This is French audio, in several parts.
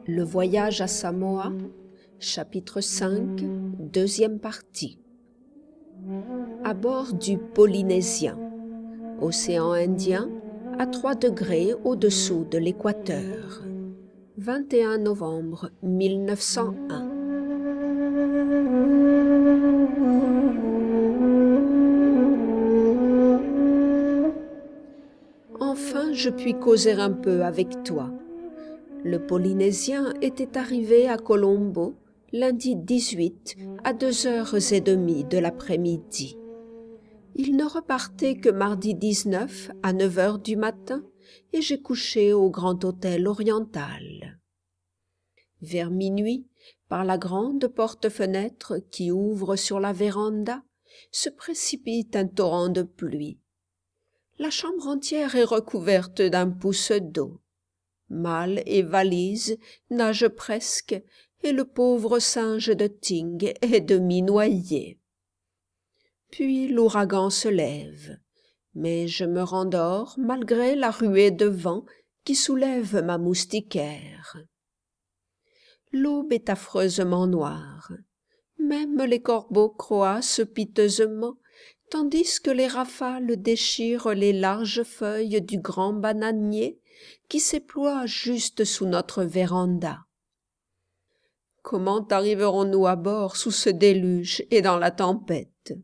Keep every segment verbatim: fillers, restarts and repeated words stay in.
Le voyage à Samoa, chapitre cinq, deuxième partie. À bord du Polynésien, océan Indien, à trois degrés au-dessous de l'équateur. vingt et un novembre mille neuf cent un. Enfin, je puis causer un peu avec toi. Le Polynésien était arrivé à Colombo lundi dix-huit à deux heures et demie de l'après-midi. Il ne repartait que mardi dix-neuf à neuf heures du matin et j'ai couché au Grand Hôtel Oriental. Vers minuit, par la grande porte-fenêtre qui ouvre sur la véranda, se précipite un torrent de pluie. La chambre entière est recouverte d'un pouce d'eau. Malle et valise nagent presque, et le pauvre singe de Ting est demi-noyé. Puis l'ouragan se lève, mais je me rendors malgré la ruée de vent qui soulève ma moustiquaire. L'aube est affreusement noire. Même les corbeaux croassent piteusement, tandis que les rafales déchirent les larges feuilles du grand bananier qui s'éploie juste sous notre véranda. Comment arriverons-nous à bord sous ce déluge et dans la tempête?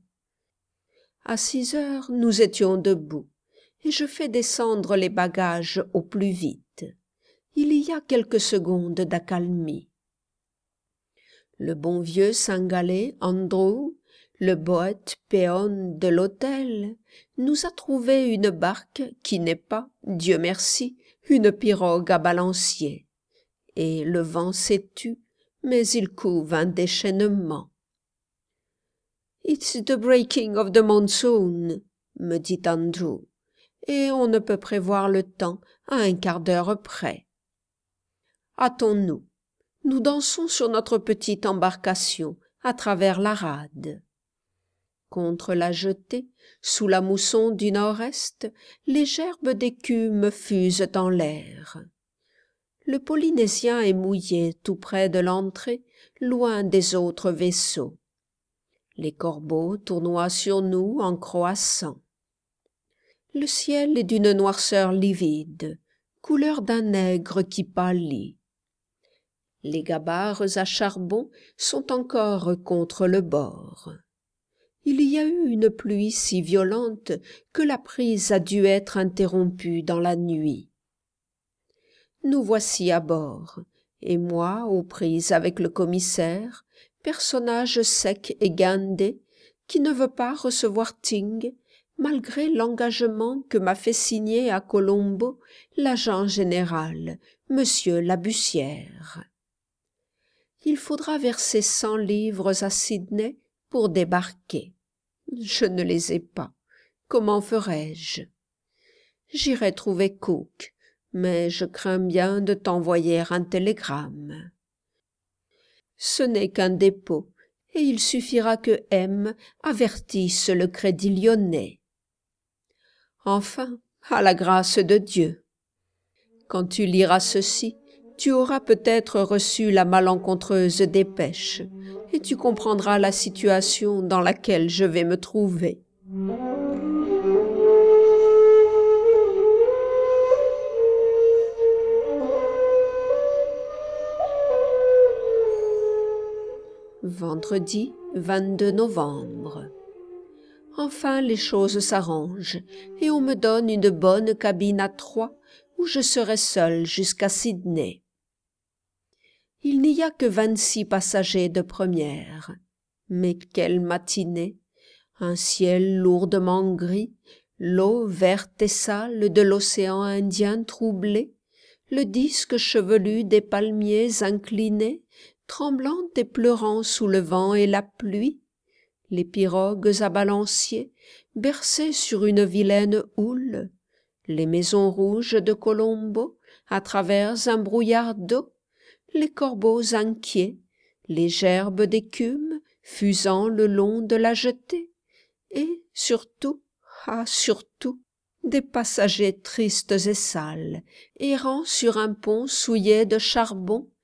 À six heures, nous étions debout, et je fais descendre les bagages au plus vite. Il y a quelques secondes d'accalmie. Le bon vieux Singalais Andrew, le poète péon de l'hôtel, nous a trouvé une barque qui n'est pas, Dieu merci, une pirogue à balancier. Et le vent s'est tu, mais il couve un déchaînement. « It's the breaking of the monsoon », me dit Andrew, et on ne peut prévoir le temps à un quart d'heure près. Hâtons-nous. Nous dansons sur notre petite embarcation à travers la rade. Contre la jetée, sous la mousson du nord-est, les gerbes d'écume fusent en l'air. Le Polynésien est mouillé tout près de l'entrée, loin des autres vaisseaux. Les corbeaux tournoient sur nous en croassant. Le ciel est d'une noirceur livide, couleur d'un nègre qui pâlit. Les gabarres à charbon sont encore contre le bord. Il y a eu une pluie si violente que la prise a dû être interrompue dans la nuit. Nous voici à bord, et moi aux prises avec le commissaire, personnage sec et guindé, qui ne veut pas recevoir Ting, malgré l'engagement que m'a fait signer à Colombo l'agent général, monsieur Labussière. Il faudra verser cent livres à Sydney pour débarquer. Je ne les ai pas. Comment ferai-je? J'irai trouver Cook, mais je crains bien de t'envoyer un télégramme. Ce n'est qu'un dépôt, et il suffira que M avertisse le Crédit Lyonnais. Enfin, à la grâce de Dieu. Quand tu liras ceci, tu auras peut-être reçu la malencontreuse dépêche, et tu comprendras la situation dans laquelle je vais me trouver. Vendredi vingt-deux novembre. Enfin les choses s'arrangent, et on me donne une bonne cabine à trois, où je serai seul jusqu'à Sydney. Il n'y a que vingt-six passagers de première. Mais quelle matinée! Un ciel lourdement gris, l'eau verte et sale de l'océan Indien troublée, le disque chevelu des palmiers inclinés, tremblant et pleurant sous le vent et la pluie, les pirogues à balancier, bercées sur une vilaine houle, les maisons rouges de Colombo, à travers un brouillard d'eau, les corbeaux inquiets, les gerbes d'écume fusant le long de la jetée, et surtout, ah surtout, des passagers tristes et sales, errant sur un pont souillé de charbon,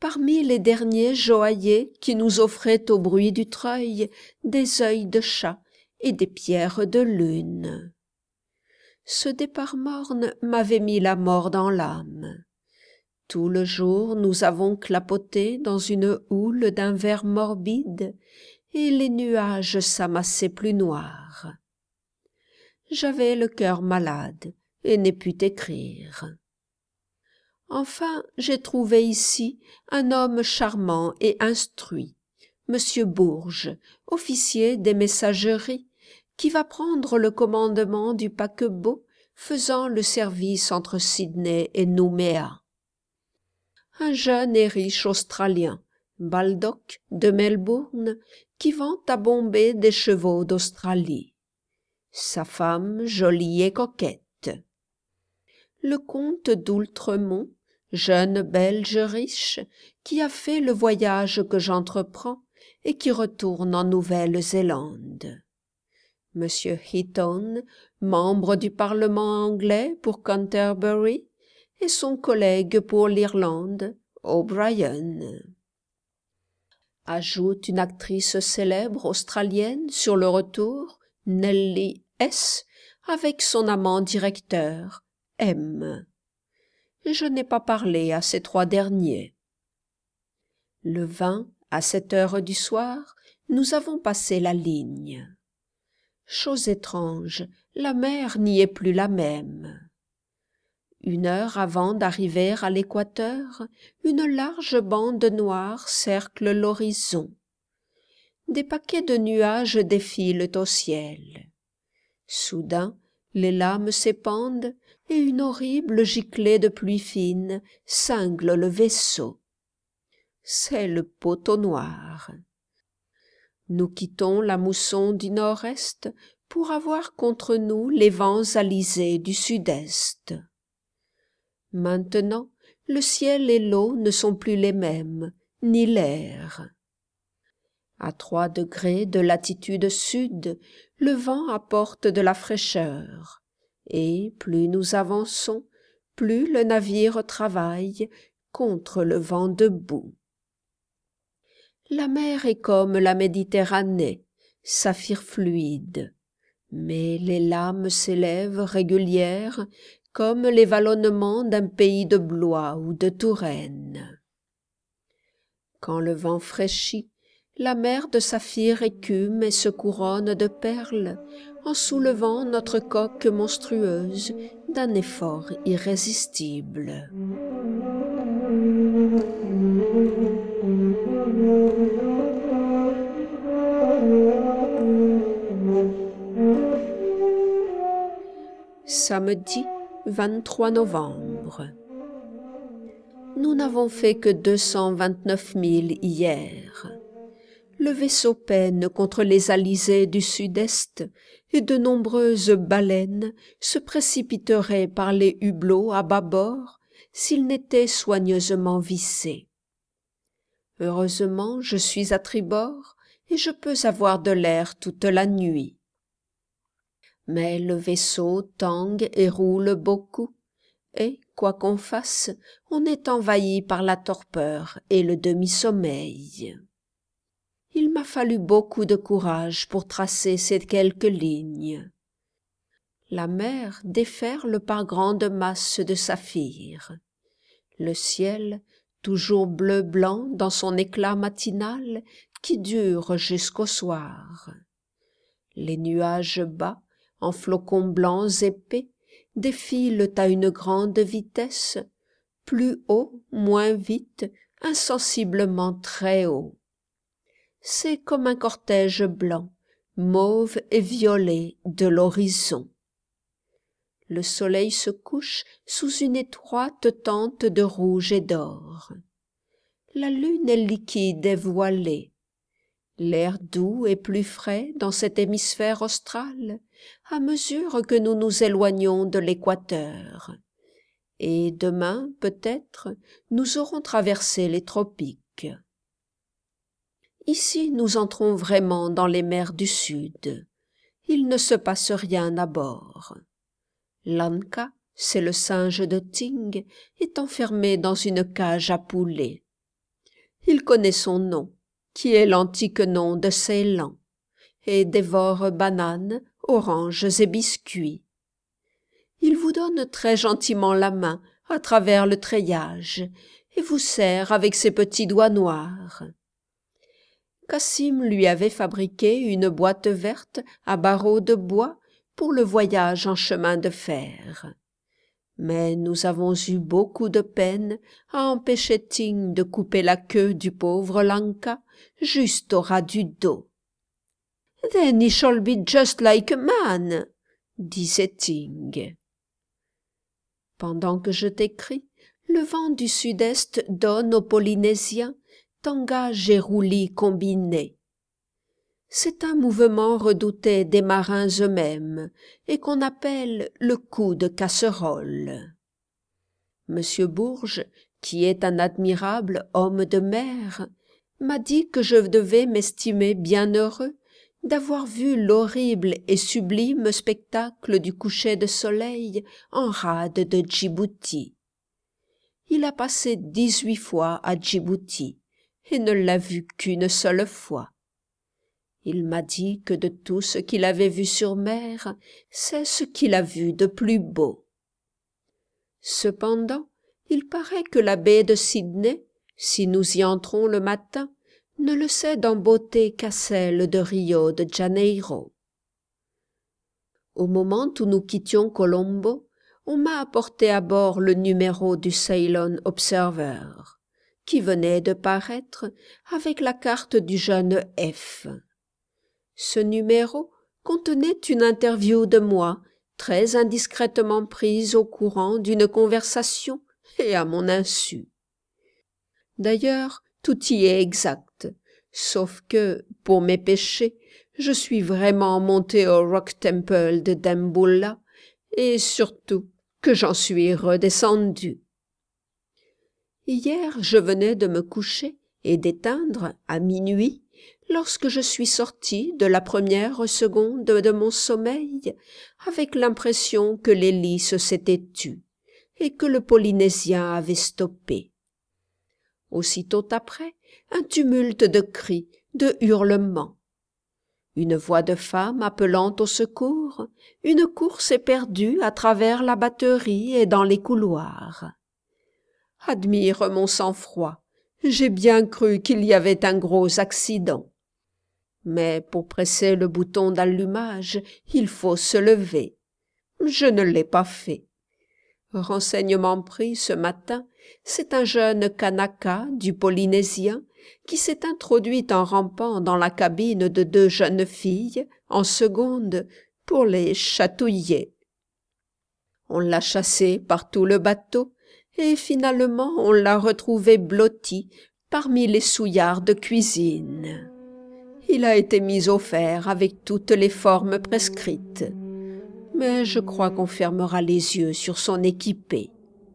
parmi les derniers joailliers qui nous offraient au bruit du treuil des œils de chat et des pierres de lune. Ce départ morne m'avait mis la mort dans l'âme. Tout le jour nous avons clapoté dans une houle d'un vert morbide, et les nuages s'amassaient plus noirs. J'avais le cœur malade et n'ai pu t'écrire. Enfin, j'ai trouvé ici un homme charmant et instruit, Monsieur Bourges, officier des messageries, qui va prendre le commandement du paquebot faisant le service entre Sydney et Nouméa. Un jeune et riche Australien, Baldock de Melbourne, qui vend à Bombay des chevaux d'Australie. Sa femme jolie et coquette. Le comte d'Oultremont, jeune Belge riche, qui a fait le voyage que j'entreprends et qui retourne en Nouvelle-Zélande. Monsieur Heaton, membre du Parlement anglais pour Canterbury, et son collègue pour l'Irlande, O'Brien. Ajoute une actrice célèbre australienne sur le retour, Nellie S., avec son amant directeur, M. Je n'ai pas parlé à ces trois derniers. Le vingt, à sept heures du soir, nous avons passé la ligne. Chose étrange, la mer n'y est plus la même. Une heure avant d'arriver à l'équateur, une large bande noire cercle l'horizon. Des paquets de nuages défilent au ciel. Soudain, les lames s'épandent et une horrible giclée de pluie fine cingle le vaisseau. C'est le poteau noir. Nous quittons la mousson du nord-est pour avoir contre nous les vents alizés du sud-est. Maintenant, le ciel et l'eau ne sont plus les mêmes, ni l'air. À trois degrés de latitude sud, le vent apporte de la fraîcheur, et plus nous avançons, plus le navire travaille contre le vent de boue. La mer est comme la Méditerranée, saphir fluide, mais les lames s'élèvent régulières comme les vallonnements d'un pays de Blois ou de Touraine. Quand le vent fraîchit, la mer de saphir écume et se couronne de perles en soulevant notre coque monstrueuse d'un effort irrésistible. Samedi vingt-trois novembre. Nous n'avons fait que deux cent vingt-neuf milles hier. Le vaisseau peine contre les alizés du sud-est et de nombreuses baleines se précipiteraient par les hublots à bâbord s'ils n'étaient soigneusement vissés. Heureusement, je suis à tribord et je peux avoir de l'air toute la nuit. Mais le vaisseau tangue et roule beaucoup, et, quoi qu'on fasse, on est envahi par la torpeur et le demi-sommeil. Il m'a fallu beaucoup de courage pour tracer ces quelques lignes. La mer déferle par grandes masses de saphir. Le ciel, toujours bleu-blanc dans son éclat matinal, qui dure jusqu'au soir. Les nuages bas, en flocons blancs épais, défilent à une grande vitesse, plus haut, moins vite, insensiblement très haut. C'est comme un cortège blanc, mauve et violet de l'horizon. Le soleil se couche sous une étroite tente de rouge et d'or. La lune est liquide et voilée. L'air doux et plus frais dans cet hémisphère austral à mesure que nous nous éloignons de l'équateur. Et demain, peut-être, nous aurons traversé les tropiques. Ici, nous entrons vraiment dans les mers du Sud. Il ne se passe rien à bord. L'Anka, c'est le singe de Ting, est enfermé dans une cage à poulets. Il connaît son nom, qui est l'antique nom de Ceylan, et dévore bananes, oranges et biscuits. Il vous donne très gentiment la main à travers le treillage et vous serre avec ses petits doigts noirs. Cassim lui avait fabriqué une boîte verte à barreaux de bois pour le voyage en chemin de fer. Mais nous avons eu beaucoup de peine à empêcher Ting de couper la queue du pauvre Lanka juste au ras du dos. « Then he shall be just like a man », disait Ting. Pendant que je t'écris, le vent du sud-est donne aux Polynésiens tanga gérouli combiné. C'est un mouvement redouté des marins eux-mêmes et qu'on appelle le coup de casserole. Monsieur Bourges, qui est un admirable homme de mer, m'a dit que je devais m'estimer bien heureux d'avoir vu l'horrible et sublime spectacle du coucher de soleil en rade de Djibouti. Il a passé dix-huit fois à Djibouti et ne l'a vu qu'une seule fois. Il m'a dit que de tout ce qu'il avait vu sur mer, c'est ce qu'il a vu de plus beau. Cependant, il paraît que la baie de Sydney, si nous y entrons le matin, ne le cède en beauté qu'à celle de Rio de Janeiro. Au moment où nous quittions Colombo, on m'a apporté à bord le numéro du Ceylon Observer, qui venait de paraître avec la carte du jeune F. Ce numéro contenait une interview de moi, très indiscrètement prise au courant d'une conversation et à mon insu. D'ailleurs, tout y est exact, sauf que, pour mes péchés, je suis vraiment monté au Rock Temple de Dambulla, et surtout que j'en suis redescendu. Hier, je venais de me coucher et d'éteindre, à minuit, lorsque je suis sorti de la première seconde de mon sommeil, avec l'impression que l'hélice s'était tue et que le Polynésien avait stoppé. Aussitôt après, un tumulte de cris, de hurlements. Une voix de femme appelant au secours, une course éperdue à travers la batterie et dans les couloirs. Admire mon sang-froid, j'ai bien cru qu'il y avait un gros accident. Mais pour presser le bouton d'allumage, il faut se lever. Je ne l'ai pas fait. Renseignement pris ce matin, c'est un jeune Kanaka du Polynésien qui s'est introduit en rampant dans la cabine de deux jeunes filles, en seconde, pour les chatouiller. On l'a chassé par tout le bateau, et finalement on l'a retrouvé blotti parmi les souillards de cuisine. Il a été mis au fer avec toutes les formes prescrites, mais je crois qu'on fermera les yeux sur son équipée.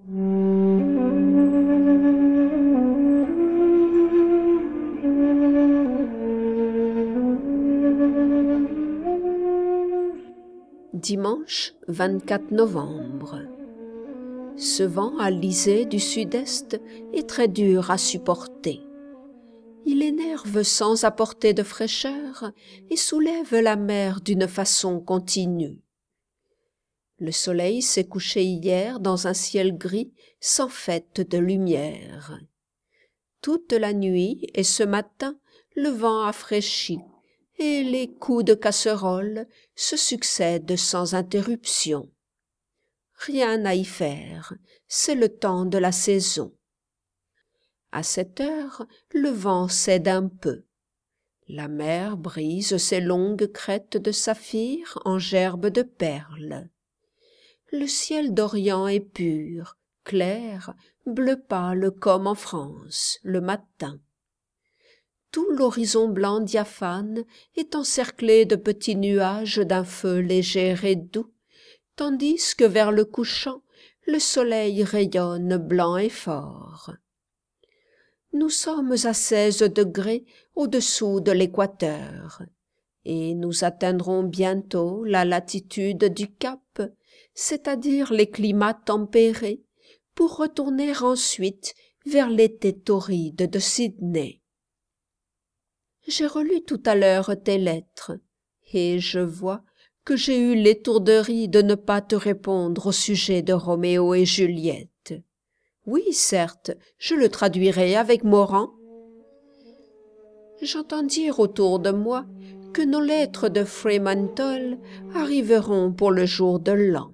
Dimanche vingt-quatre novembre. Ce vent alizé du sud-est est très dur à supporter. Il énerve sans apporter de fraîcheur et soulève la mer d'une façon continue. Le soleil s'est couché hier dans un ciel gris sans fête de lumière. Toute la nuit et ce matin, le vent a fraîchi et les coups de casserole se succèdent sans interruption. Rien à y faire, c'est le temps de la saison. À cette heure, le vent cède un peu. La mer brise ses longues crêtes de saphir en gerbes de perles. Le ciel d'Orient est pur, clair, bleu pâle comme en France, le matin. Tout l'horizon blanc diaphane est encerclé de petits nuages d'un feu léger et doux, tandis que vers le couchant, le soleil rayonne blanc et fort. Nous sommes à seize degrés au-dessous de l'équateur, et nous atteindrons bientôt la latitude du Cap, c'est-à-dire les climats tempérés, pour retourner ensuite vers l'été torride de Sydney. J'ai relu tout à l'heure tes lettres, et je vois que j'ai eu l'étourderie de ne pas te répondre au sujet de Roméo et Juliette. Oui, certes, je le traduirai avec Morand. J'entends dire autour de moi que nos lettres de Fremantle arriveront pour le jour de l'an.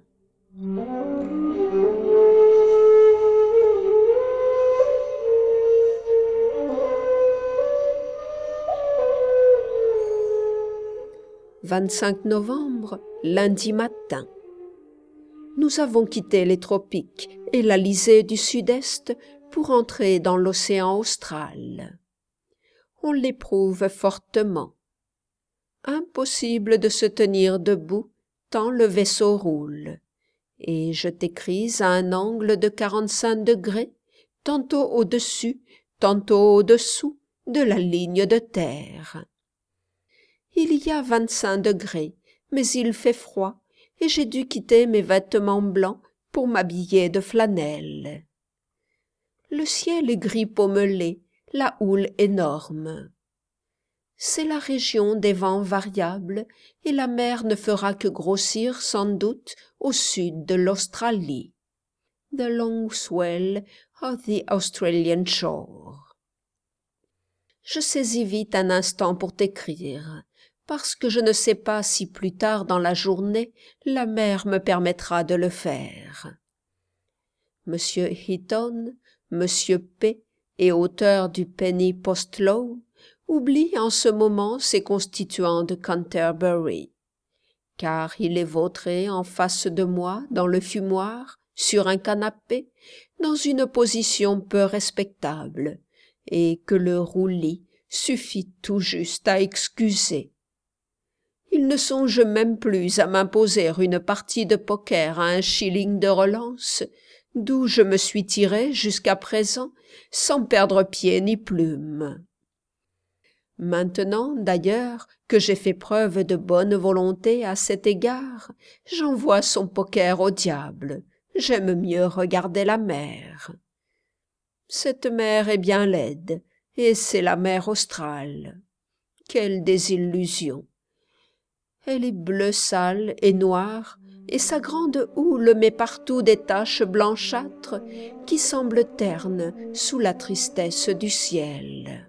vingt-cinq novembre, lundi matin. Nous avons quitté les tropiques et l'Alizé du Sud-Est pour entrer dans l'océan austral. On l'éprouve fortement. Impossible de se tenir debout tant le vaisseau roule, et je t'écris à un angle de quarante-cinq degrés, tantôt au-dessus, tantôt au-dessous de la ligne de terre. Il y a vingt-cinq degrés, mais il fait froid, et j'ai dû quitter mes vêtements blancs pour m'habiller de flanelle. Le ciel est gris pommelé, la houle énorme. C'est la région des vents variables, et la mer ne fera que grossir sans doute au sud de l'Australie. The long swell of the Australian shore. Je saisis vite un instant pour t'écrire, parce que je ne sais pas si plus tard dans la journée la mer me permettra de le faire. Monsieur Heaton, Monsieur P. et auteur du Penny Postlow oublie en ce moment ses constituants de Canterbury, car il est vautré en face de moi dans le fumoir, sur un canapé, dans une position peu respectable, et que le roulis suffit tout juste à excuser. Il ne songe même plus à m'imposer une partie de poker à un shilling de relance, d'où je me suis tiré jusqu'à présent sans perdre pied ni plume. Maintenant, d'ailleurs, que j'ai fait preuve de bonne volonté à cet égard, j'envoie son poker au diable. J'aime mieux regarder la mer. Cette mer est bien laide, et c'est la mer australe. Quelle désillusion! Elle est bleue sale et noire, et sa grande houle met partout des taches blanchâtres qui semblent ternes sous la tristesse du ciel.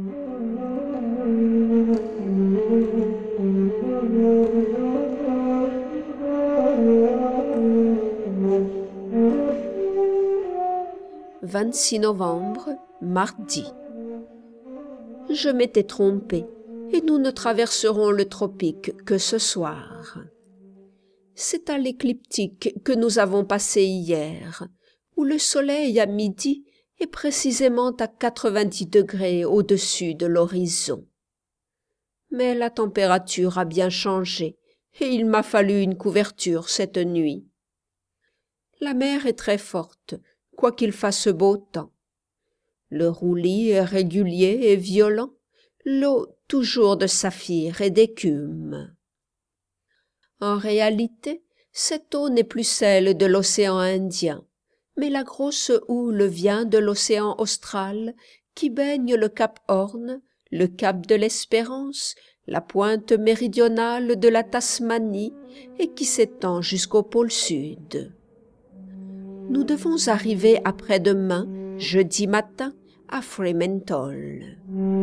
vingt-six novembre, mardi. Je m'étais trompée, et nous ne traverserons le tropique que ce soir. C'est à l'écliptique que nous avons passé hier, où le soleil à midi est précisément à quatre-vingt-dix degrés au-dessus de l'horizon. Mais la température a bien changé, et il m'a fallu une couverture cette nuit. La mer est très forte, quoiqu'il fasse beau temps. Le roulis est régulier et violent, l'eau toujours de saphir et d'écume. En réalité, cette eau n'est plus celle de l'océan Indien, mais la grosse houle vient de l'océan austral qui baigne le cap Horn, le cap de l'Espérance, la pointe méridionale de la Tasmanie et qui s'étend jusqu'au pôle sud. Nous devons arriver après-demain, jeudi matin, à Fremantle.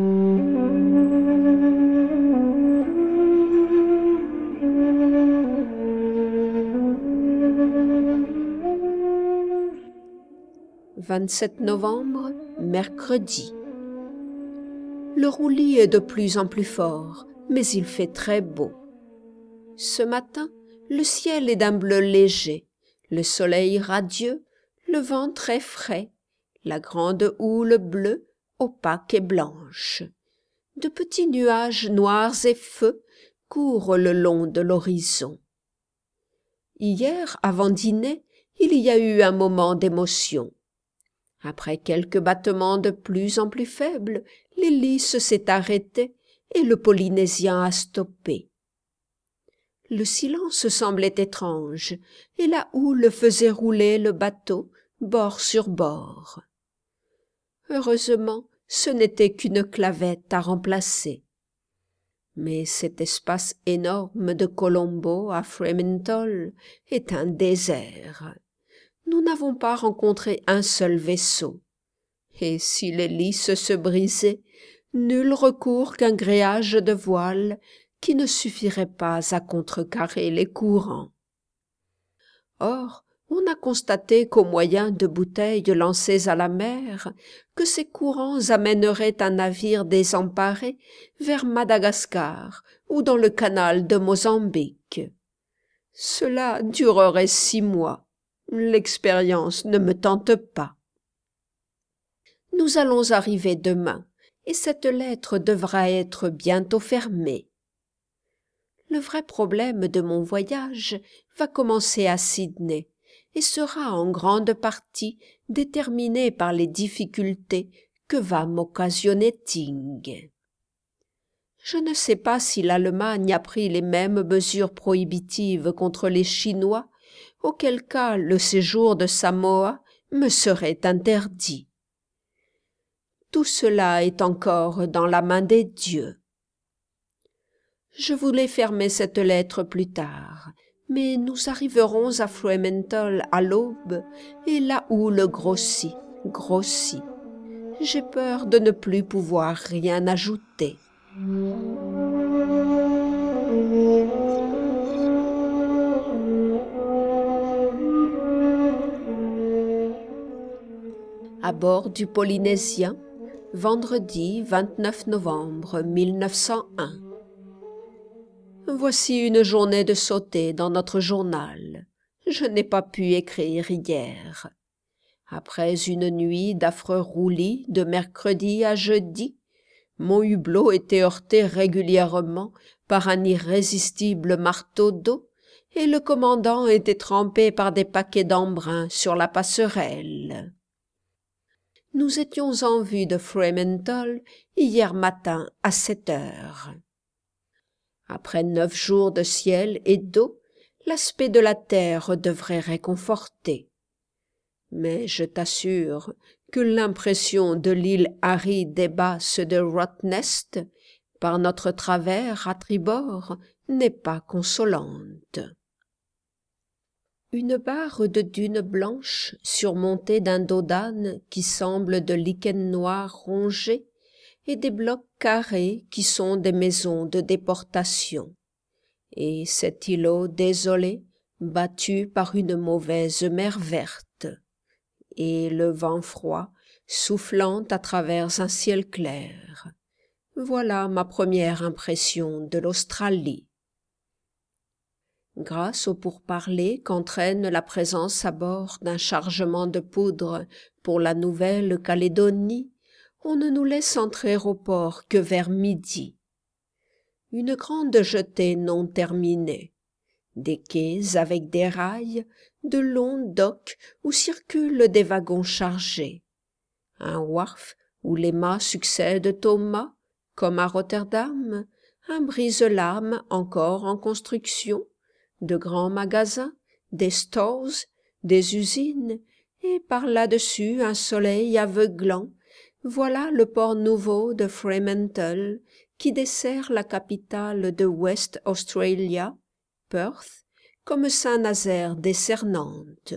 vingt-sept novembre, mercredi. Le roulis est de plus en plus fort, mais il fait très beau. Ce matin, le ciel est d'un bleu léger, le soleil radieux, le vent très frais, la grande houle bleue, opaque et blanche. De petits nuages noirs et feux courent le long de l'horizon. Hier, avant dîner, il y a eu un moment d'émotion. Après quelques battements de plus en plus faibles, l'hélice s'est arrêtée et le Polynésien a stoppé. Le silence semblait étrange, et la houle faisait rouler le bateau bord sur bord. Heureusement, ce n'était qu'une clavette à remplacer. Mais cet espace énorme de Colombo à Fremantle est un désert. Nous n'avons pas rencontré un seul vaisseau. Et si l'hélice se brisait, nul recours qu'un gréage de voile qui ne suffirait pas à contrecarrer les courants. Or, on a constaté qu'au moyen de bouteilles lancées à la mer, que ces courants amèneraient un navire désemparé vers Madagascar ou dans le canal de Mozambique. Cela durerait six mois. L'expérience ne me tente pas. Nous allons arriver demain, et cette lettre devra être bientôt fermée. Le vrai problème de mon voyage va commencer à Sydney et sera en grande partie déterminé par les difficultés que va m'occasionner Ting. Je ne sais pas si l'Allemagne a pris les mêmes mesures prohibitives contre les Chinois, auquel cas le séjour de Samoa me serait interdit. Tout cela est encore dans la main des dieux. Je voulais fermer cette lettre plus tard, mais nous arriverons à Fremantle à l'aube, et la houle grossit, grossit. J'ai peur de ne plus pouvoir rien ajouter. À bord du Polynésien, vendredi vingt-neuf novembre mille neuf cent un. Voici une journée de sauté dans notre journal. Je n'ai pas pu écrire hier. Après une nuit d'affreux roulis de mercredi à jeudi, mon hublot était heurté régulièrement par un irrésistible marteau d'eau et le commandant était trempé par des paquets d'embrun sur la passerelle. Nous étions en vue de Fremantle hier matin à sept heures. Après neuf jours de ciel et d'eau, l'aspect de la terre devrait réconforter. Mais je t'assure que l'impression de l'île aride et basse de Rottnest, par notre travers à tribord, n'est pas consolante. Une barre de dunes blanches surmontée d'un dos d'âne qui semble de lichen noir rongé et des blocs carrés qui sont des maisons de déportation. Et cet îlot désolé, battu par une mauvaise mer verte, et le vent froid soufflant à travers un ciel clair. Voilà ma première impression de l'Australie. Grâce au pourparlers qu'entraîne la présence à bord d'un chargement de poudre pour la Nouvelle-Calédonie, on ne nous laisse entrer au port que vers midi. Une grande jetée non terminée, des quais avec des rails, de longs docks où circulent des wagons chargés, un wharf où les mâts succèdent aux mâts, comme à Rotterdam, un brise-lames encore en construction, de grands magasins, des stores, des usines, et par là-dessus un soleil aveuglant. Voilà le port nouveau de Fremantle qui dessert la capitale de West Australia, Perth, comme Saint-Nazaire dessert Nantes.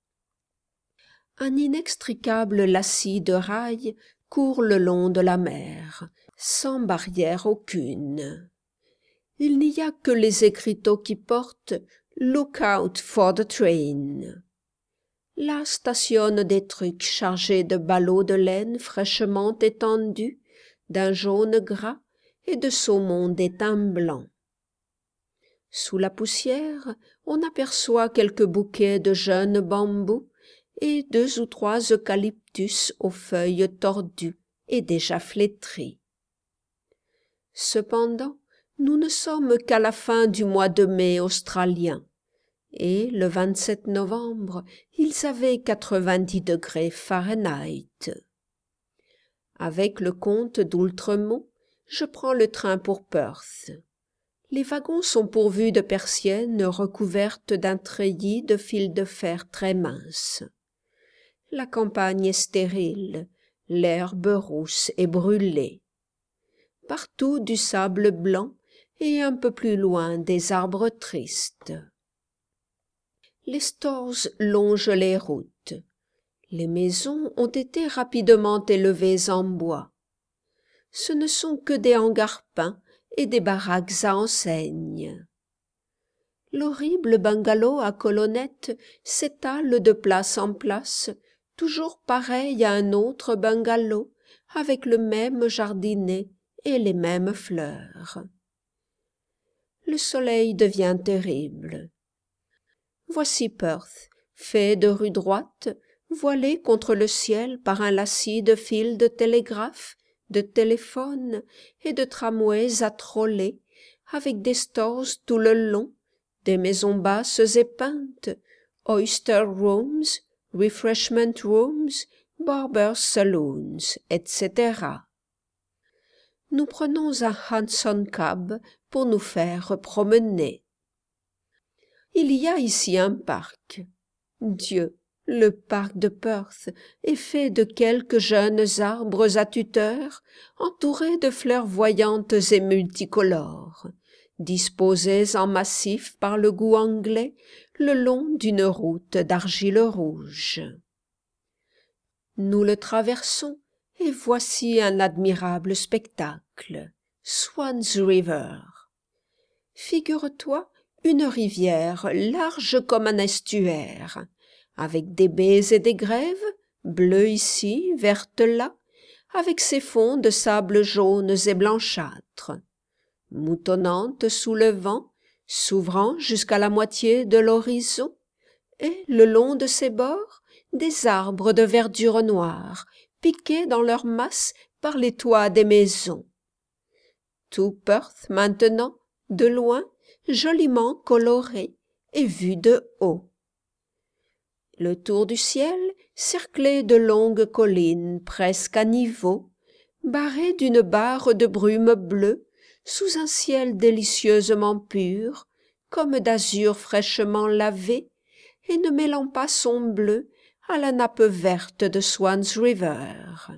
Un inextricable lacis de rails court le long de la mer, sans barrière aucune. Il n'y a que les écriteaux qui portent « Look out for the train ». Là stationnent des trucks chargés de ballots de laine fraîchement étendus, d'un jaune gras et de saumon d'étain blanc. Sous la poussière, on aperçoit quelques bouquets de jeunes bambous et deux ou trois eucalyptus aux feuilles tordues et déjà flétries. Cependant, nous ne sommes qu'à la fin du mois de mai australien, et le vingt-sept novembre, ils avaient quatre-vingt-dix degrés Fahrenheit. Avec le comte d'Outremont, je prends le train pour Perth. Les wagons sont pourvus de persiennes recouvertes d'un treillis de fil de fer très mince. La campagne est stérile, l'herbe rousse et brûlée. Partout du sable blanc et un peu plus loin des arbres tristes. Les stores longent les routes. Les maisons ont été rapidement élevées en bois. Ce ne sont que des hangars peints et des baraques à enseignes. L'horrible bungalow à colonnettes s'étale de place en place, toujours pareil à un autre bungalow, avec le même jardinet et les mêmes fleurs. Le soleil devient terrible. Voici Perth, fait de rues droites, voilé contre le ciel par un lacis de fils de télégraphe, de téléphones et de tramways à trolley, avec des stores tout le long, des maisons basses et peintes, oyster rooms, refreshment rooms, barbers' saloons, et cetera. Nous prenons un hansom cab pour nous faire promener. Il y a ici un parc. Dieu, le parc de Perth est fait de quelques jeunes arbres à tuteurs, entourés de fleurs voyantes et multicolores, disposés en massif par le goût anglais, le long d'une route d'argile rouge. Nous le traversons, et voici un admirable spectacle, Swans River. Figure-toi une rivière large comme un estuaire, avec des baies et des grèves, bleues ici, vertes là, avec ses fonds de sable jaunes et blanchâtres, moutonnante sous le vent, s'ouvrant jusqu'à la moitié de l'horizon, et, le long de ses bords, des arbres de verdure noire, piqués dans leur masse par les toits des maisons. Tout Perth, maintenant, de loin, joliment coloré et vu de haut. Le tour du ciel, cerclé de longues collines presque à niveau, barré d'une barre de brume bleue, sous un ciel délicieusement pur, comme d'azur fraîchement lavé, et ne mêlant pas son bleu à la nappe verte de Swans River.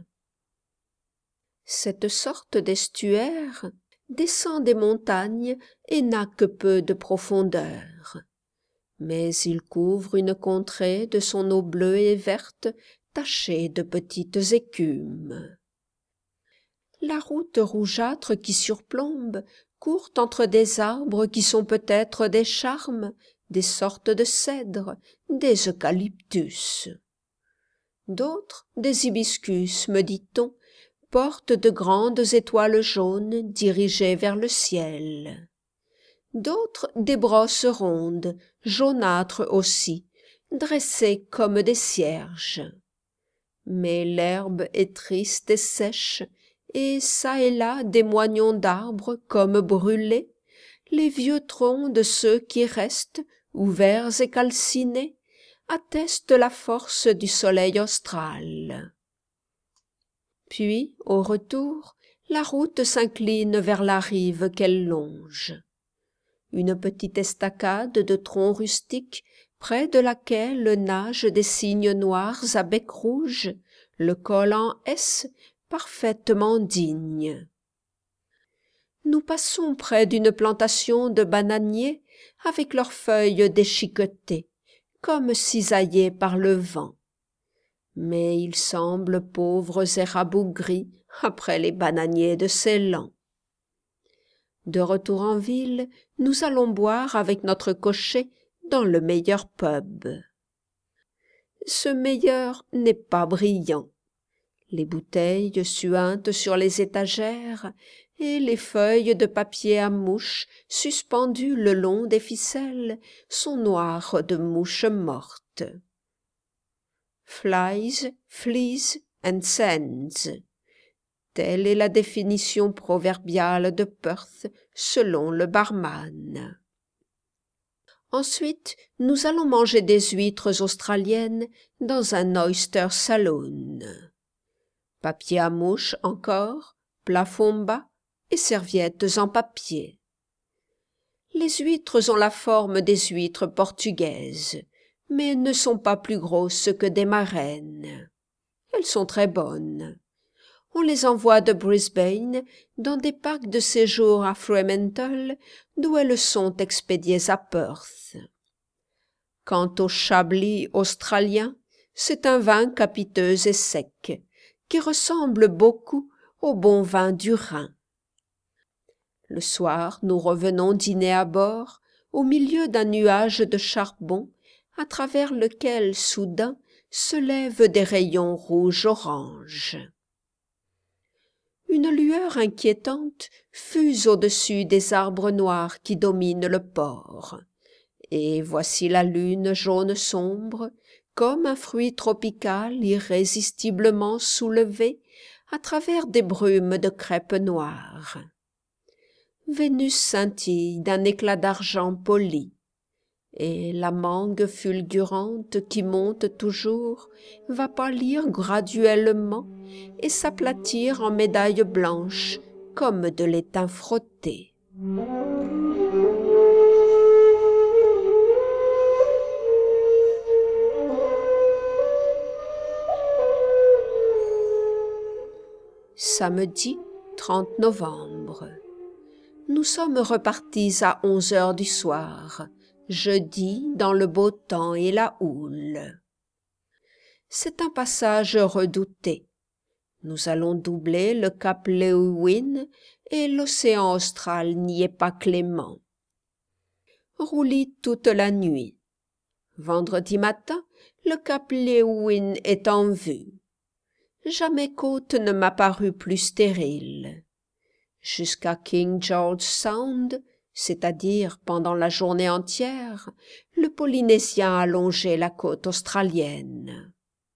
Cette sorte d'estuaire descend des montagnes et n'a que peu de profondeur. Mais il couvre une contrée de son eau bleue et verte, tachée de petites écumes. La route rougeâtre qui surplombe court entre des arbres qui sont peut-être des charmes, des sortes de cèdres, des eucalyptus. D'autres, des hibiscus, me dit-on, portent de grandes étoiles jaunes dirigées vers le ciel. D'autres, des brosses rondes, jaunâtres aussi, dressées comme des cierges. Mais l'herbe est triste et sèche, et çà et là des moignons d'arbres comme brûlés, les vieux troncs de ceux qui restent, ouverts et calcinés, attestent la force du soleil austral. Puis, au retour, la route s'incline vers la rive qu'elle longe. Une petite estacade de troncs rustiques, près de laquelle nagent des cygnes noirs à bec rouge, le col en S, parfaitement digne. Nous passons près d'une plantation de bananiers avec leurs feuilles déchiquetées, comme cisaillées par le vent. Mais ils semblent pauvres et rabougris après les bananiers de Ceylan. De retour en ville, nous allons boire avec notre cocher dans le meilleur pub. Ce meilleur n'est pas brillant. Les bouteilles suintent sur les étagères et les feuilles de papier à mouche suspendues le long des ficelles sont noires de mouches mortes. Flies, fleas and sands. Telle est la définition proverbiale de Perth selon le barman. Ensuite, nous allons manger des huîtres australiennes dans un oyster saloon. Papier à mouche encore, plafond bas et serviettes en papier. Les huîtres ont la forme des huîtres portugaises, mais ne sont pas plus grosses que des marraines. Elles sont très bonnes. On les envoie de Brisbane dans des parcs de séjour à Fremantle, d'où elles sont expédiées à Perth. Quant au Chablis australien, c'est un vin capiteux et sec, qui ressemble beaucoup au bon vin du Rhin. Le soir, nous revenons dîner à bord, au milieu d'un nuage de charbon, à travers lequel, soudain, se lèvent des rayons rouge-orange. Une lueur inquiétante fuse au-dessus des arbres noirs qui dominent le port, et voici la lune jaune sombre, comme un fruit tropical irrésistiblement soulevé à travers des brumes de crêpe noire. Vénus scintille d'un éclat d'argent poli, et la mangue fulgurante qui monte toujours va pâlir graduellement et s'aplatir en médaille blanche comme de l'étain frotté. Samedi trente novembre. Nous sommes repartis à onze heures du soir, jeudi dans le beau temps et la houle. C'est un passage redouté. Nous allons doubler le cap Leeuwin et l'océan austral n'y est pas clément. Roulis toute la nuit. Vendredi matin, le cap Leeuwin est en vue. Jamais côte ne m'a paru plus stérile. Jusqu'à King George Sound, c'est-à-dire pendant la journée entière, le Polynésien a longé la côte australienne.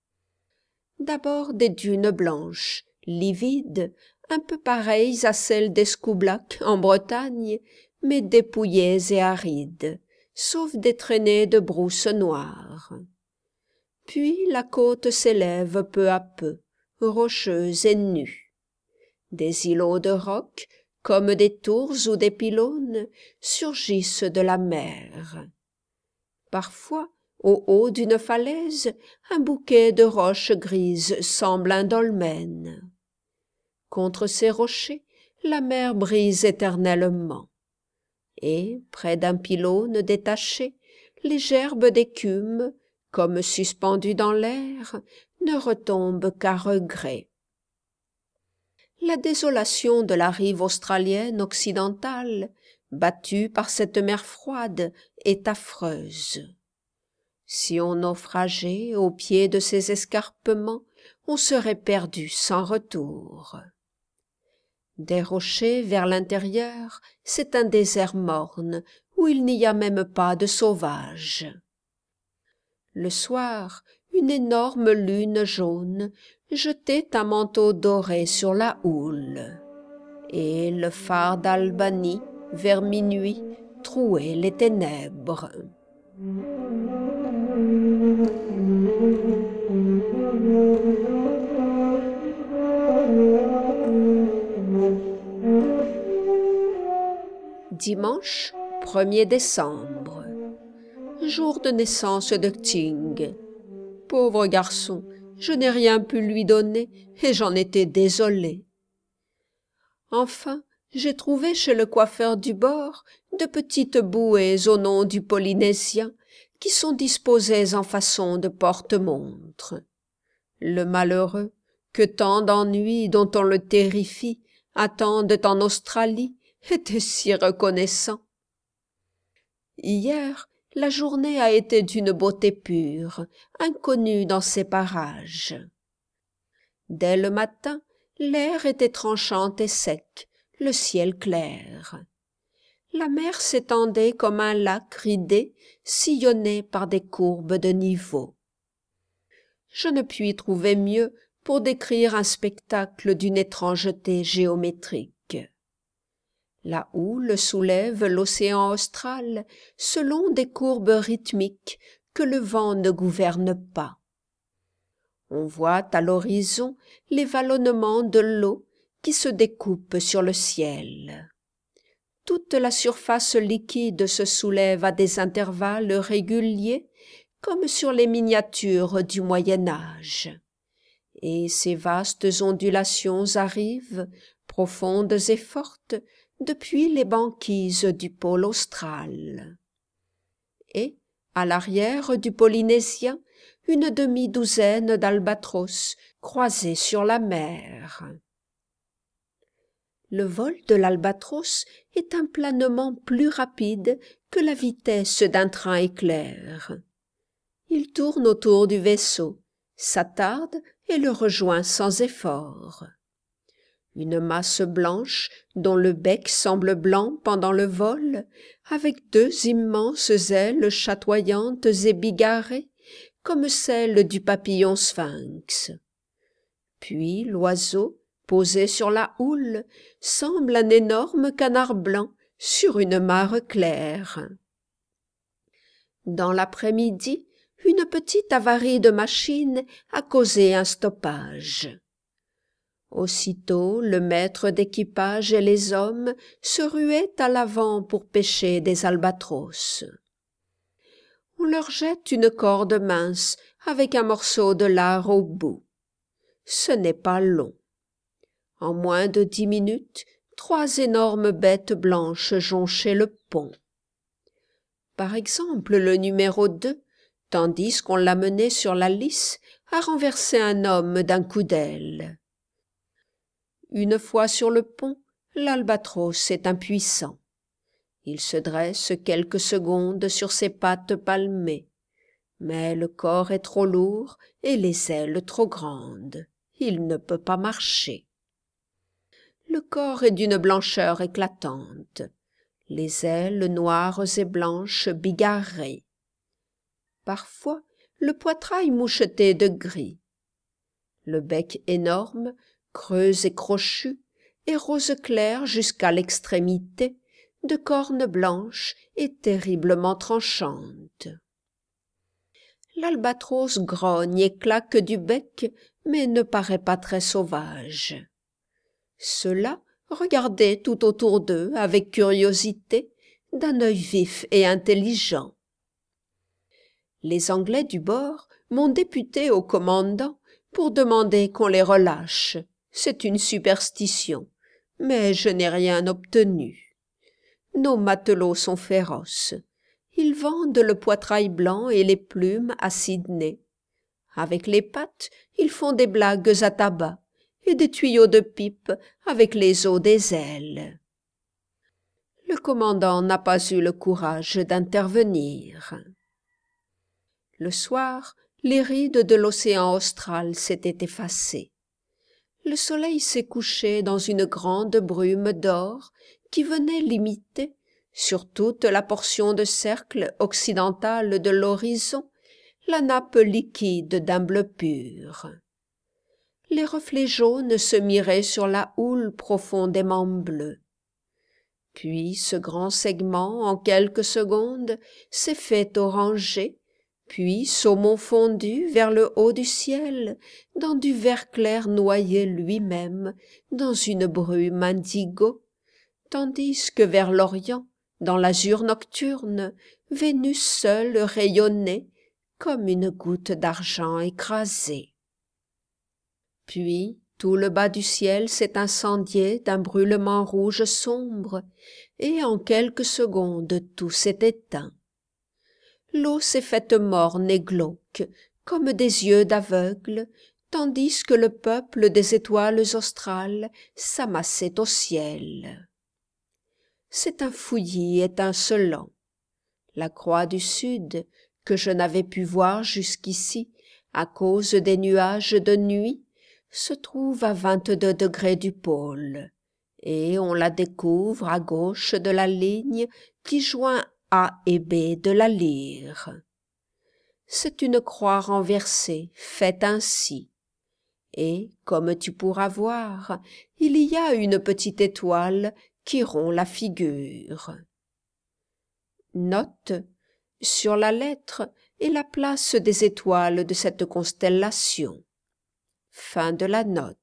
D'abord des dunes blanches, livides, un peu pareilles à celles d'Escoublac en Bretagne, mais dépouillées et arides, sauf des traînées de brousse noire. Puis la côte s'élève peu à peu, rocheuse et nue. Des îlots de roc, comme des tours ou des pylônes, surgissent de la mer. Parfois, au haut d'une falaise, un bouquet de roches grises semble un dolmen. Contre ces rochers, la mer brise éternellement. Et, près d'un pylône détaché, les gerbes d'écume, comme suspendues dans l'air, ne retombent qu'à regret. La désolation de la rive australienne occidentale, battue par cette mer froide, est affreuse. Si on naufrageait au pied de ces escarpements, on serait perdu sans retour. Des rochers vers l'intérieur, c'est un désert morne où il n'y a même pas de sauvages. Le soir, une énorme lune jaune jetait un manteau doré sur la houle, et le phare d'Albany, vers minuit, trouait les ténèbres. Dimanche premier décembre. Jour de naissance de Tsing. Pauvre garçon, je n'ai rien pu lui donner et j'en étais désolée. Enfin, j'ai trouvé chez le coiffeur du bord de petites bouées au nom du Polynésien qui sont disposées en façon de porte-montre. Le malheureux, que tant d'ennuis dont on le terrifie attendent en Australie, était si reconnaissant. Hier, la journée a été d'une beauté pure, inconnue dans ces parages. Dès le matin, l'air était tranchant et sec, le ciel clair. La mer s'étendait comme un lac ridé, sillonné par des courbes de niveau. Je ne puis trouver mieux pour décrire un spectacle d'une étrangeté géométrique. La houle soulève l'océan austral selon des courbes rythmiques que le vent ne gouverne pas. On voit à l'horizon les vallonnements de l'eau qui se découpent sur le ciel. Toute la surface liquide se soulève à des intervalles réguliers comme sur les miniatures du Moyen Âge. et ces vastes ondulations arrivent, profondes et fortes, depuis les banquises du pôle austral. Et, à l'arrière du Polynésien, une demi-douzaine d'albatros croisés sur la mer. Le vol de l'albatros est un planement plus rapide que la vitesse d'un train éclair. Il tourne autour du vaisseau, s'attarde et le rejoint sans effort. Une masse blanche dont le bec semble blanc pendant le vol, avec deux immenses ailes chatoyantes et bigarrées, comme celles du papillon sphinx. Puis l'oiseau, posé sur la houle, semble un énorme canard blanc sur une mare claire. Dans l'après-midi, une petite avarie de machine a causé un stoppage. Aussitôt, le maître d'équipage et les hommes se ruaient à l'avant pour pêcher des albatros. On leur jette une corde mince avec un morceau de lard au bout. Ce n'est pas long. En moins de dix minutes, trois énormes bêtes blanches jonchaient le pont. Par exemple, le numéro deux, tandis qu'on l'amenait sur la lisse, a renversé un homme d'un coup d'aile. Une fois sur le pont, l'albatros est impuissant. Il se dresse quelques secondes sur ses pattes palmées, mais le corps est trop lourd et les ailes trop grandes. Il ne peut pas marcher. Le corps est d'une blancheur éclatante, les ailes noires et blanches bigarrées. Parfois, le poitrail moucheté de gris. Le bec énorme, creux et crochu, et rose clair jusqu'à l'extrémité, de cornes blanches et terriblement tranchantes. L'albatros grogne et claque du bec, mais ne paraît pas très sauvage. Ceux-là regardaient tout autour d'eux avec curiosité, d'un œil vif et intelligent. Les Anglais du bord m'ont député au commandant pour demander qu'on les relâche. C'est une superstition, mais je n'ai rien obtenu. Nos matelots sont féroces. Ils vendent le poitrail blanc et les plumes à Sydney. Avec les pattes, ils font des blagues à tabac et des tuyaux de pipe avec les os des ailes. Le commandant n'a pas eu le courage d'intervenir. Le soir, les rides de l'océan austral s'étaient effacées. Le soleil s'est couché dans une grande brume d'or qui venait limiter, sur toute la portion de cercle occidental de l'horizon, la nappe liquide d'un bleu pur. Les reflets jaunes se miraient sur la houle profondément bleue. Puis ce grand segment, en quelques secondes, s'est fait orangé, puis saumon fondu vers le haut du ciel, dans du vert clair noyé lui-même, dans une brume indigo, tandis que vers l'Orient, dans l'azur nocturne, Vénus seule rayonnait comme une goutte d'argent écrasée. Puis tout le bas du ciel s'est incendié d'un brûlement rouge sombre, et en quelques secondes tout s'est éteint. L'eau s'est faite morne et glauque, comme des yeux d'aveugle, tandis que le peuple des étoiles australes s'amassait au ciel. C'est un fouillis étincelant. La croix du Sud, que je n'avais pu voir jusqu'ici, à cause des nuages de nuit, se trouve à vingt-deux degrés du pôle, et on la découvre à gauche de la ligne qui joint A et B de la lyre. C'est une croix renversée, faite ainsi, et, comme tu pourras voir, il y a une petite étoile qui rompt la figure. Note, sur la lettre est la place des étoiles de cette constellation. Fin de la note.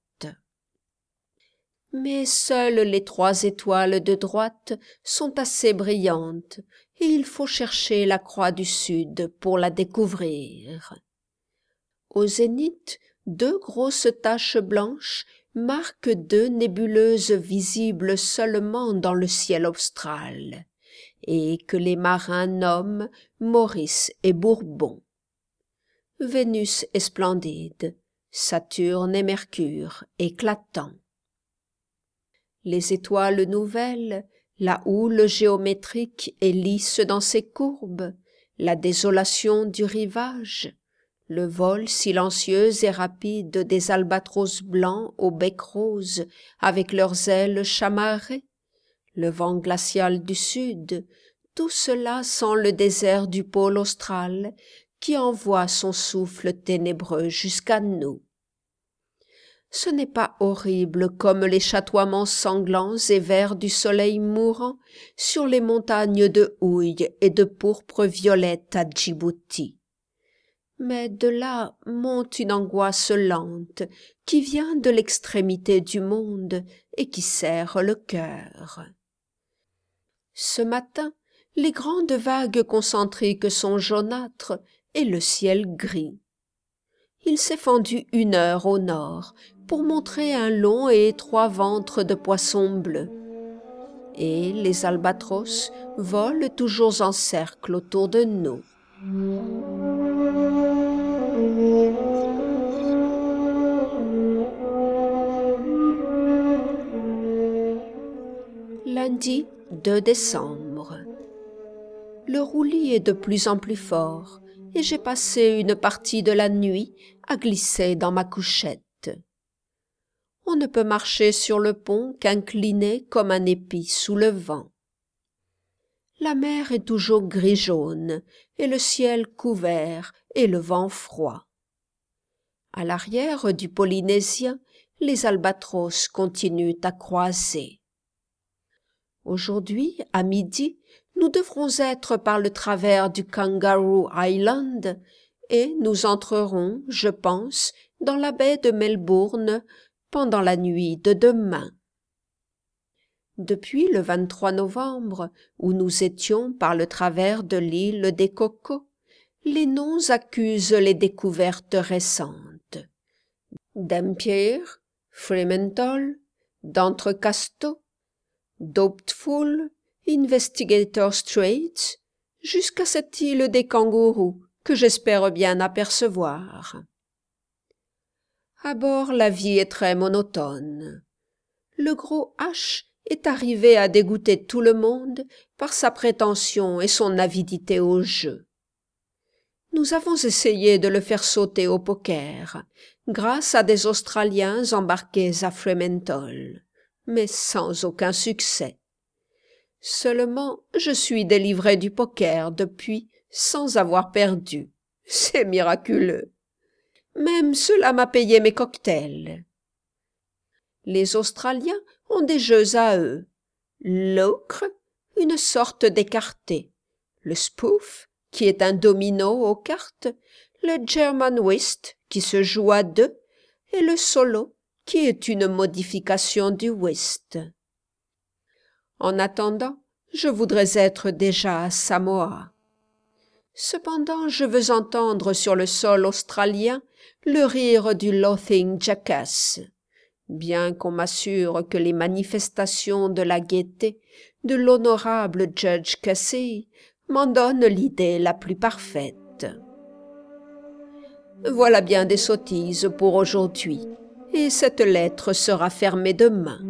Mais seules les trois étoiles de droite sont assez brillantes, et il faut chercher la croix du Sud pour la découvrir. Au zénith, deux grosses taches blanches marquent deux nébuleuses visibles seulement dans le ciel austral, et que les marins nomment Maurice et Bourbon. Vénus est splendide, Saturne et Mercure éclatants. Les étoiles nouvelles, la houle géométrique et lisse dans ses courbes, la désolation du rivage, le vol silencieux et rapide des albatros blancs au bec rose avec leurs ailes chamarrées, le vent glacial du sud, tout cela sent le désert du pôle austral qui envoie son souffle ténébreux jusqu'à nous. Ce n'est pas horrible comme les chatoiements sanglants et verts du soleil mourant sur les montagnes de houille et de pourpre violette à Djibouti. Mais de là monte une angoisse lente qui vient de l'extrémité du monde et qui serre le cœur. Ce matin, les grandes vagues concentriques sont jaunâtres et le ciel gris. Il s'est fendu une heure au nord pour montrer un long et étroit ventre de poisson bleu. Et les albatros volent toujours en cercle autour de nous. Lundi deux décembre. Le roulis est de plus en plus fort et j'ai passé une partie de la nuit à glisser dans ma couchette. On ne peut marcher sur le pont qu'incliné comme un épi sous le vent. La mer est toujours gris-jaune et le ciel couvert et le vent froid. À l'arrière du Polynésien, les albatros continuent à croiser. Aujourd'hui, à midi, nous devrons être par le travers du Kangaroo Island et nous entrerons, je pense, dans la baie de Melbourne pendant la nuit de demain. Depuis le vingt-trois novembre, où nous étions par le travers de l'île des Cocos, les noms accusent les découvertes récentes. Dampier, Fremantle, d'Entrecasteaux, d'Hopeful, Investigator Straits, jusqu'à cette île des kangourous que j'espère bien apercevoir. À bord, la vie est très monotone. Le gros H est arrivé à dégoûter tout le monde par sa prétention et son avidité au jeu. Nous avons essayé de le faire sauter au poker, grâce à des Australiens embarqués à Fremantle, mais sans aucun succès. Seulement, je suis délivré du poker depuis sans avoir perdu. C'est miraculeux. Même cela m'a payé mes cocktails. Les Australiens ont des jeux à eux. L'ocre, une sorte d'écarté. Le spoof, qui est un domino aux cartes. Le German whist, qui se joue à deux. Et le solo, qui est une modification du whist. En attendant, je voudrais être déjà à Samoa. Cependant, je veux entendre sur le sol australien le rire du laughing jackass, bien qu'on m'assure que les manifestations de la gaieté de l'honorable Judge Casey m'en donnent l'idée la plus parfaite. Voilà bien des sottises pour aujourd'hui, et cette lettre sera fermée demain.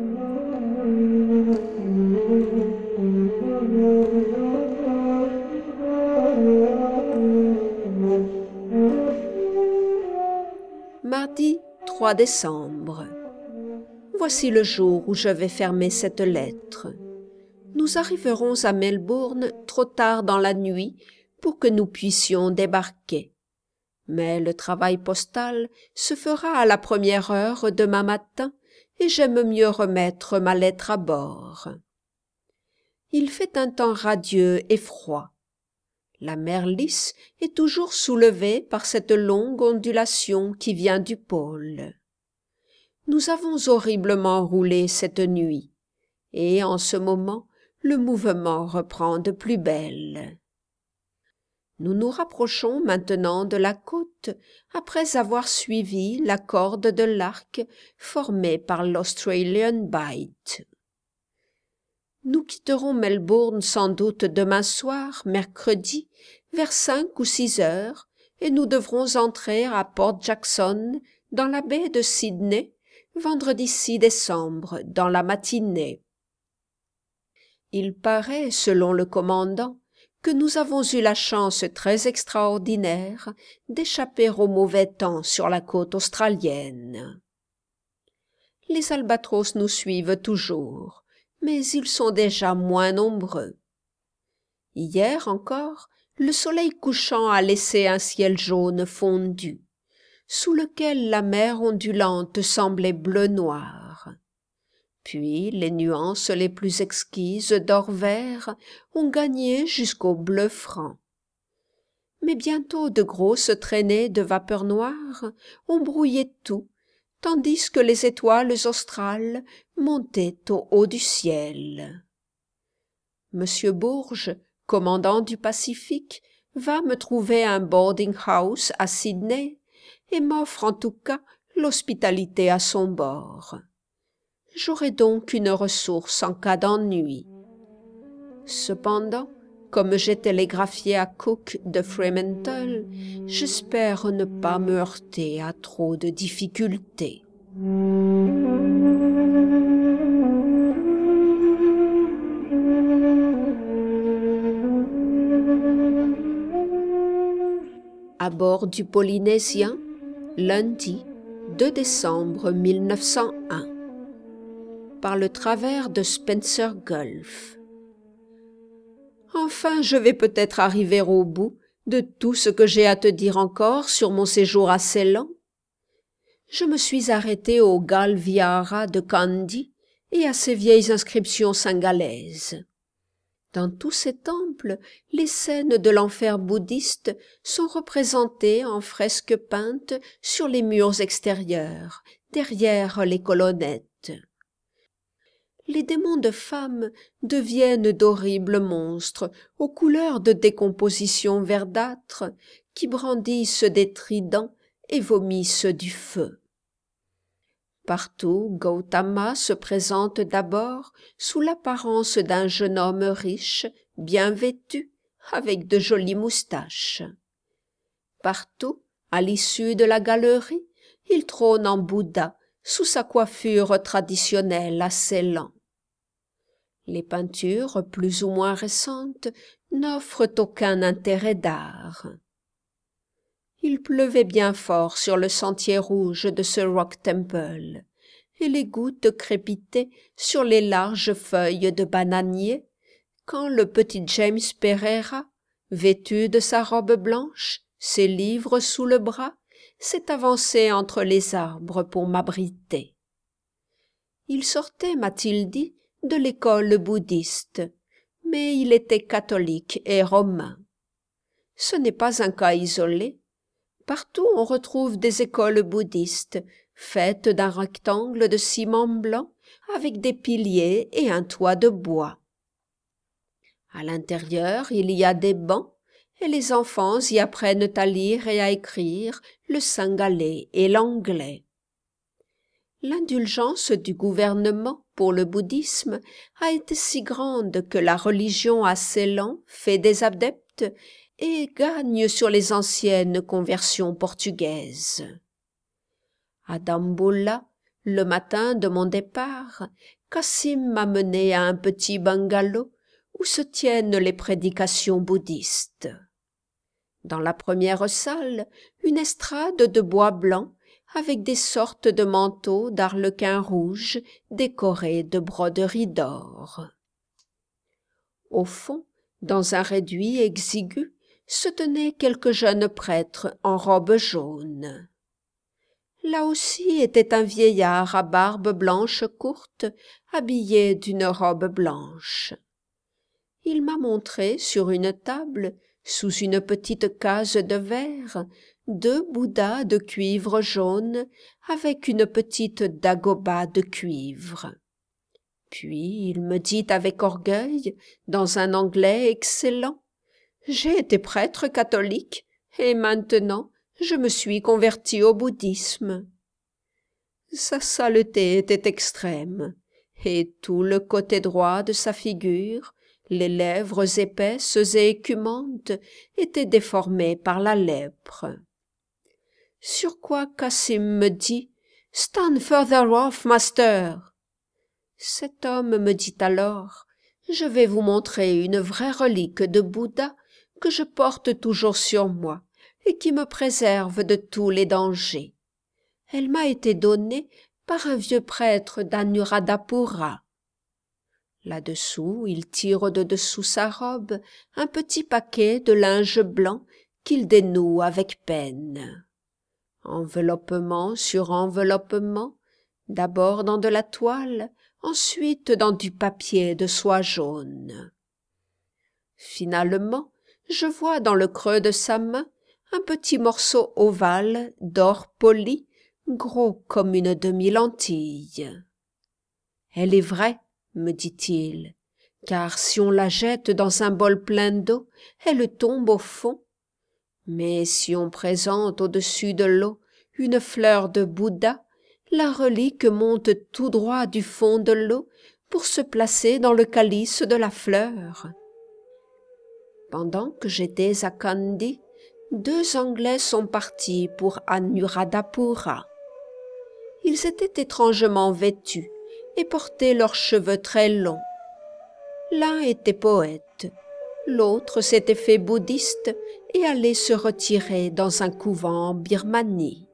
Mardi trois décembre. Voici le jour où je vais fermer cette lettre. Nous arriverons à Melbourne trop tard dans la nuit pour que nous puissions débarquer. Mais le travail postal se fera à la première heure demain matin et j'aime mieux remettre ma lettre à bord. Il fait un temps radieux et froid. La mer lisse est toujours soulevée par cette longue ondulation qui vient du pôle. Nous avons horriblement roulé cette nuit, et en ce moment le mouvement reprend de plus belle. Nous nous rapprochons maintenant de la côte après avoir suivi la corde de l'arc formée par l'Australian Bight. Nous quitterons Melbourne sans doute demain soir, mercredi, vers cinq ou six heures, et nous devrons entrer à Port Jackson, dans la baie de Sydney, vendredi six décembre, dans la matinée. Il paraît, selon le commandant, que nous avons eu la chance très extraordinaire d'échapper au mauvais temps sur la côte australienne. Les albatros nous suivent toujours, mais ils sont déjà moins nombreux. Hier encore, le soleil couchant a laissé un ciel jaune fondu, sous lequel la mer ondulante semblait bleu-noir. Puis les nuances les plus exquises d'or-vert ont gagné jusqu'au bleu franc. Mais bientôt de grosses traînées de vapeur noire ont brouillé tout, tandis que les étoiles australes montaient au haut du ciel. Monsieur Bourges, commandant du Pacifique, va me trouver un boarding-house à Sydney et m'offre en tout cas l'hospitalité à son bord. J'aurai donc une ressource en cas d'ennui. Cependant, comme j'ai télégraphié à Cook de Fremantle, j'espère ne pas me heurter à trop de difficultés. À bord du Polynésien, lundi deux décembre mille neuf cent un. Par le travers de Spencer Gulf. Enfin, je vais peut-être arriver au bout de tout ce que j'ai à te dire encore sur mon séjour à Ceylan. Je me suis arrêté au Gal Vihara de Kandy et à ses vieilles inscriptions singalaises. Dans tous ces temples, les scènes de l'enfer bouddhiste sont représentées en fresques peintes sur les murs extérieurs, derrière les colonnettes. Les démons de femmes deviennent d'horribles monstres aux couleurs de décomposition verdâtre qui brandissent des tridents et vomissent du feu. Partout, Gautama se présente d'abord sous l'apparence d'un jeune homme riche, bien vêtu, avec de jolies moustaches. Partout, à l'issue de la galerie, il trône en Bouddha sous sa coiffure traditionnelle à Ceylan. Les peintures plus ou moins récentes n'offrent aucun intérêt d'art. Il pleuvait bien fort sur le sentier rouge de ce Rock Temple, et les gouttes crépitaient sur les larges feuilles de bananier, quand le petit James Pereira, vêtu de sa robe blanche, ses livres sous le bras, s'est avancé entre les arbres pour m'abriter. Il sortait, m'a-t-il dit, de l'école bouddhiste, mais il était catholique et romain. Ce n'est pas un cas isolé. Partout on retrouve des écoles bouddhistes, faites d'un rectangle de ciment blanc avec des piliers et un toit de bois. À l'intérieur, il y a des bancs, et les enfants y apprennent à lire et à écrire le singalais et l'anglais. L'indulgence du gouvernement pour le bouddhisme a été si grande que la religion à Ceylan fait des adeptes et gagne sur les anciennes conversions portugaises. À Dambulla, le matin de mon départ, Cassim m'a mené à un petit bungalow où se tiennent les prédications bouddhistes. Dans la première salle, une estrade de bois blanc avec des sortes de manteaux d'arlequin rouge décorés de broderies d'or. Au fond, dans un réduit exigu, se tenaient quelques jeunes prêtres en robe jaune. Là aussi était un vieillard à barbe blanche courte, habillé d'une robe blanche. Il m'a montré sur une table, sous une petite case de verre, deux bouddhas de cuivre jaune avec une petite dagoba de cuivre. Puis il me dit avec orgueil, dans un anglais excellent, « J'ai été prêtre catholique, et maintenant je me suis converti au bouddhisme. » Sa saleté était extrême, et tout le côté droit de sa figure, les lèvres épaisses et écumantes, étaient déformées par la lèpre. Sur quoi Cassim me dit « Stand further off, master !» Cet homme me dit alors « Je vais vous montrer une vraie relique de Bouddha que je porte toujours sur moi et qui me préserve de tous les dangers. Elle m'a été donnée par un vieux prêtre d'Anuradhapura. » Là-dessous, il tire de dessous sa robe un petit paquet de linge blanc qu'il dénoue avec peine. Enveloppement sur enveloppement, d'abord dans de la toile, ensuite dans du papier de soie jaune. Finalement, je vois dans le creux de sa main un petit morceau ovale d'or poli, gros comme une demi-lentille. « Elle est vraie, » me dit-il, « car si on la jette dans un bol plein d'eau, elle tombe au fond. Mais si on présente au-dessus de l'eau une fleur de Bouddha, la relique monte tout droit du fond de l'eau pour se placer dans le calice de la fleur. » Pendant que j'étais à Kandy, deux Anglais sont partis pour Anuradhapura. Ils étaient étrangement vêtus et portaient leurs cheveux très longs. L'un était poète, l'autre s'était fait bouddhiste et allait se retirer dans un couvent en Birmanie.